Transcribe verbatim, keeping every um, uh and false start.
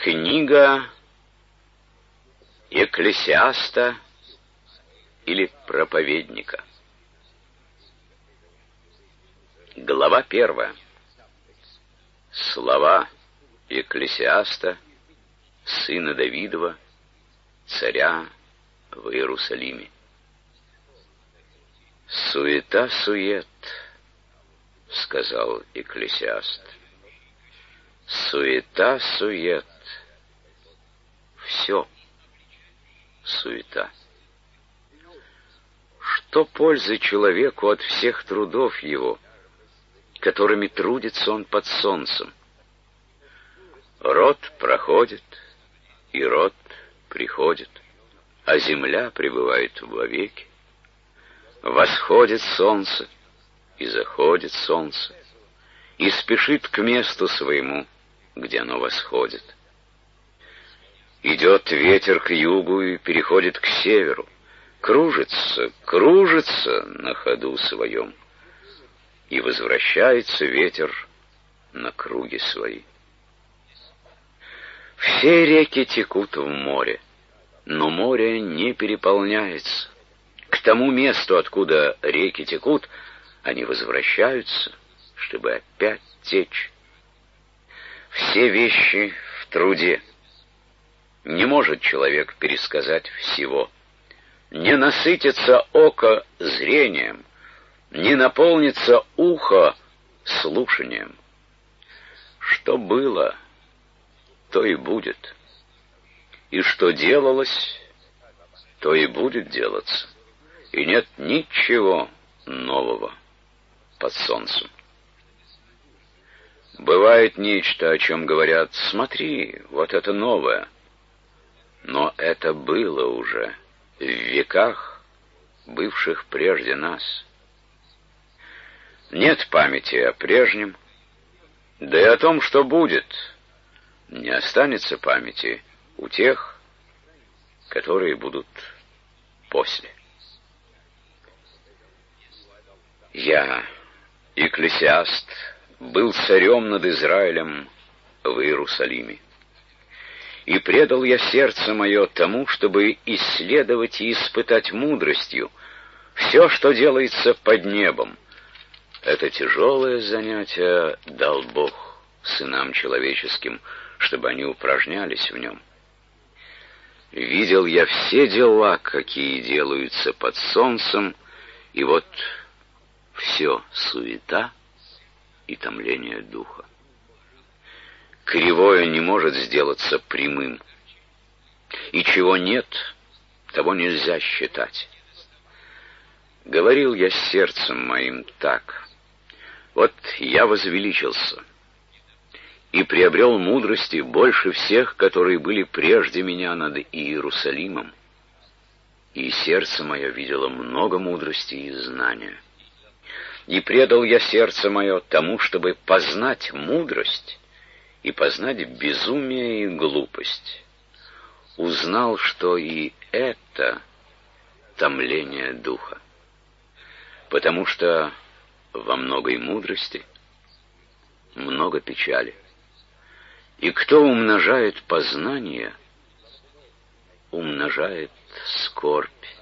Книга Екклесиаста или проповедника. Глава первая. Слова Екклесиаста, сына Давидова, царя в Иерусалиме. «Суета-сует», — сказал Екклесиаст. «Суета-сует». Все суета. Что пользы человеку от всех трудов его, которыми трудится он под солнцем? Род проходит, и род приходит, а земля пребывает вовеки. Восходит солнце, и заходит солнце, и спешит к месту своему, где оно восходит. Идет ветер к югу и переходит к северу, кружится, кружится на ходу своем, и возвращается ветер на круги свои. Все реки текут в море, но море не переполняется. К тому месту, откуда реки текут, они возвращаются, чтобы опять течь. Все вещи в труде. Не может человек пересказать всего. Не насытится око зрением, не наполнится ухо слушанием. Что было, то и будет. И что делалось, то и будет делаться. И нет ничего нового под солнцем. Бывает нечто, о чем говорят: смотри, вот это новое. Но это было уже в веках, бывших прежде нас. Нет памяти о прежнем, да и о том, что будет, не останется памяти у тех, которые будут после. Я, Екклесиаст, был царем над Израилем в Иерусалиме. И предал я сердце мое тому, чтобы исследовать и испытать мудростью все, что делается под небом. Это тяжелое занятие дал Бог сынам человеческим, чтобы они упражнялись в нем. Видел я все дела, какие делаются под солнцем, и вот все суета и томление духа. Кривое не может сделаться прямым, и чего нет, того нельзя считать. Говорил я с сердцем моим так: вот я возвеличился и приобрел мудрости больше всех, которые были прежде меня над Иерусалимом, и сердце мое видело много мудрости и знания. И предал я сердце мое тому, чтобы познать мудрость и познать безумие и глупость. Узнал, что и это томление духа, потому что во многой мудрости много печали. И кто умножает познание, умножает скорбь.